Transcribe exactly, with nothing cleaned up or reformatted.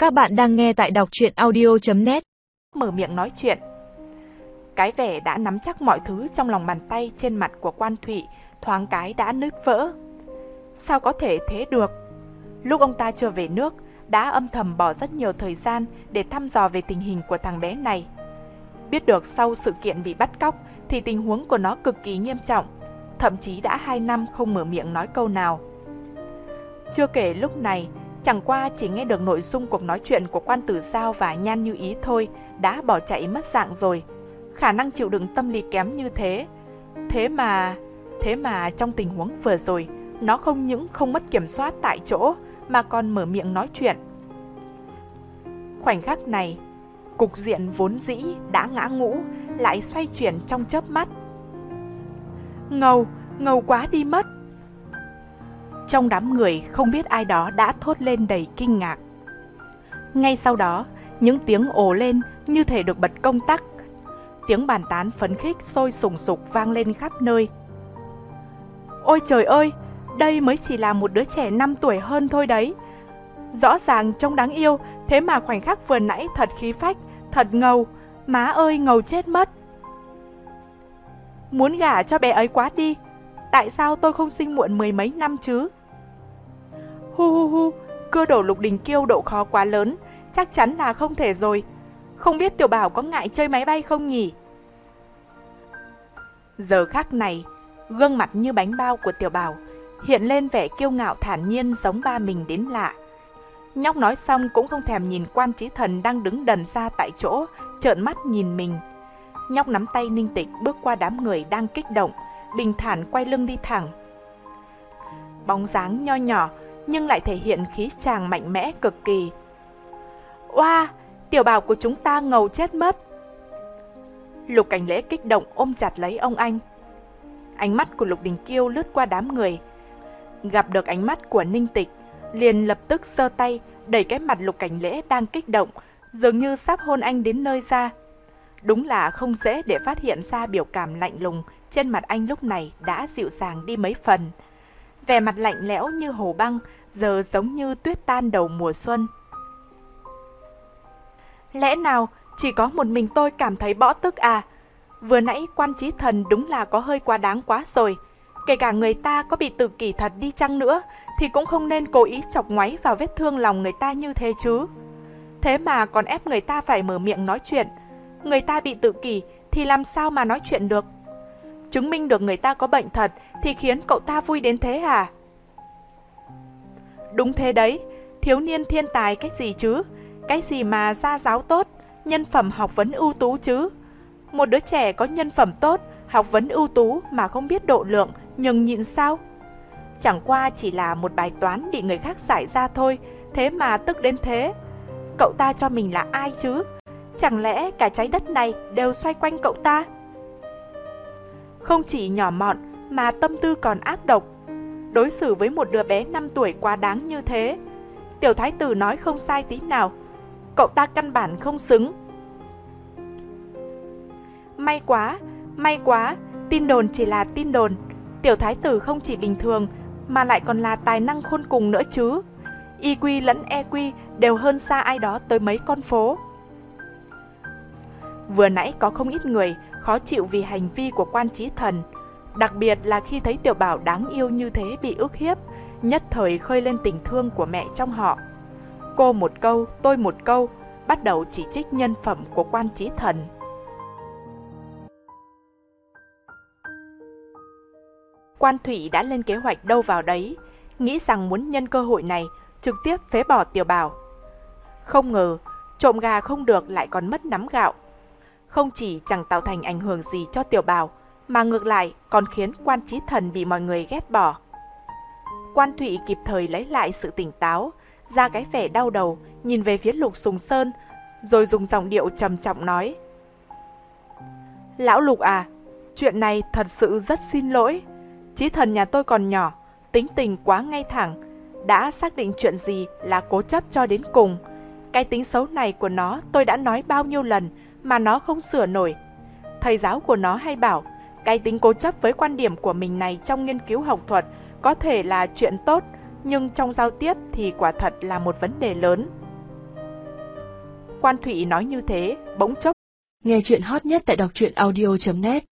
Các bạn đang nghe tại đọc truyện audio chấm net. Mở miệng nói chuyện. Cái vẻ đã nắm chắc mọi thứ trong lòng bàn tay trên mặt của Quan Thụy thoáng cái đã nứt vỡ. Sao có thể thế được? Lúc ông ta chưa về nước, đã âm thầm bỏ rất nhiều thời gian để thăm dò về tình hình của thằng bé này. Biết được sau sự kiện bị bắt cóc thì tình huống của nó cực kỳ nghiêm trọng, thậm chí đã hai năm không mở miệng nói câu nào. Chưa kể lúc này, chẳng qua chỉ nghe được nội dung cuộc nói chuyện của Quan Tử Giao và Nhan Như Ý thôi đã bỏ chạy mất dạng rồi. Khả năng chịu đựng tâm lý kém như thế. Thế mà, thế mà trong tình huống vừa rồi, nó không những không mất kiểm soát tại chỗ mà còn mở miệng nói chuyện. Khoảnh khắc này, cục diện vốn dĩ đã ngã ngũ lại xoay chuyển trong chớp mắt. Ngầu, ngầu quá đi mất. Trong đám người không biết ai đó đã thốt lên đầy kinh ngạc. Ngay sau đó, những tiếng ồ lên như thể được bật công tắc. Tiếng bàn tán phấn khích sôi sùng sục vang lên khắp nơi. Ôi trời ơi, đây mới chỉ là một đứa trẻ năm tuổi hơn thôi đấy. Rõ ràng trông đáng yêu, thế mà khoảnh khắc vừa nãy thật khí phách, thật ngầu. Má ơi, ngầu chết mất. Muốn gả cho bé ấy quá đi. Tại sao tôi không sinh muộn mười mấy năm chứ? Hu hu hu, cưa đổ Lục Đình Kiêu độ khó quá lớn, chắc chắn là không thể rồi. Không biết Tiểu Bảo có ngại chơi máy bay không nhỉ? Giờ khắc này, gương mặt như bánh bao của Tiểu Bảo hiện lên vẻ kiêu ngạo thản nhiên giống ba mình đến lạ. Nhóc nói xong cũng không thèm nhìn Quan Chí Thần đang đứng đần ra tại chỗ, trợn mắt nhìn mình. Nhóc nắm tay Ninh Tịch bước qua đám người đang kích động, bình thản quay lưng đi thẳng. Bóng dáng nho nhỏ nhưng lại thể hiện khí chàng mạnh mẽ cực kỳ. Oa, Tiểu Bảo của chúng ta ngầu chết mất. Lục Cảnh Lễ kích động ôm chặt lấy ông anh. Ánh mắt của Lục Đình Kiêu lướt qua đám người, gặp được ánh mắt của Ninh Tịch, liền lập tức giơ tay đẩy cái mặt Lục Cảnh Lễ đang kích động, dường như sắp hôn anh đến nơi ra. Đúng là không dễ để phát hiện ra biểu cảm lạnh lùng trên mặt anh lúc này đã dịu dàng đi mấy phần. Vẻ mặt lạnh lẽo như hồ băng, giờ giống như tuyết tan đầu mùa xuân. Lẽ nào chỉ có một mình tôi cảm thấy bõ tức à? Vừa nãy Quan Chí Thần đúng là có hơi quá đáng quá rồi. Kể cả người ta có bị tự kỷ thật đi chăng nữa thì cũng không nên cố ý chọc ngoáy vào vết thương lòng người ta như thế chứ. Thế mà còn ép người ta phải mở miệng nói chuyện. Người ta bị tự kỷ thì làm sao mà nói chuyện được? Chứng minh được người ta có bệnh thật thì khiến cậu ta vui đến thế à? Đúng thế đấy, thiếu niên thiên tài cái gì chứ? Cái gì mà gia giáo tốt, nhân phẩm học vấn ưu tú chứ? Một đứa trẻ có nhân phẩm tốt, học vấn ưu tú mà không biết độ lượng, nhường nhịn sao? Chẳng qua chỉ là một bài toán bị người khác giải ra thôi, thế mà tức đến thế. Cậu ta cho mình là ai chứ? Chẳng lẽ cả trái đất này đều xoay quanh cậu ta? Không chỉ nhỏ mọn mà tâm tư còn ác độc. Đối xử với một đứa bé năm tuổi quá đáng như thế. Tiểu thái tử nói không sai tí nào. Cậu ta căn bản không xứng. May quá, may quá, tin đồn chỉ là tin đồn. Tiểu thái tử không chỉ bình thường mà lại còn là tài năng khôn cùng nữa chứ. i kiu lẫn e kiu đều hơn xa ai đó tới mấy con phố. Vừa nãy có không ít người khó chịu vì hành vi của Quan Chí Thần, đặc biệt là khi thấy Tiểu Bảo đáng yêu như thế bị ức hiếp, nhất thời khơi lên tình thương của mẹ trong họ. Cô một câu, tôi một câu, bắt đầu chỉ trích nhân phẩm của Quan Chí Thần. Quan Thụy đã lên kế hoạch đâu vào đấy, nghĩ rằng muốn nhân cơ hội này trực tiếp phế bỏ Tiểu Bảo. Không ngờ, trộm gà không được lại còn mất nắm gạo. Không chỉ chẳng tạo thành ảnh hưởng gì cho Tiểu Bảo, mà ngược lại còn khiến Quan Chí Thần bị mọi người ghét bỏ. Quan Thụy kịp thời lấy lại sự tỉnh táo, ra cái vẻ đau đầu, nhìn về phía Lục Sùng Sơn, rồi dùng giọng điệu trầm trọng nói. Lão Lục à, chuyện này thật sự rất xin lỗi. Chí Thần nhà tôi còn nhỏ, tính tình quá ngay thẳng, đã xác định chuyện gì là cố chấp cho đến cùng. Cái tính xấu này của nó tôi đã nói bao nhiêu lần mà nó không sửa nổi. Thầy giáo của nó hay bảo, cái tính cố chấp với quan điểm của mình này trong nghiên cứu học thuật có thể là chuyện tốt, nhưng trong giao tiếp thì quả thật là một vấn đề lớn. Quan Thụy nói như thế, bỗng chốc. Nghe chuyện hot nhất tại đọc truyện audio chấm net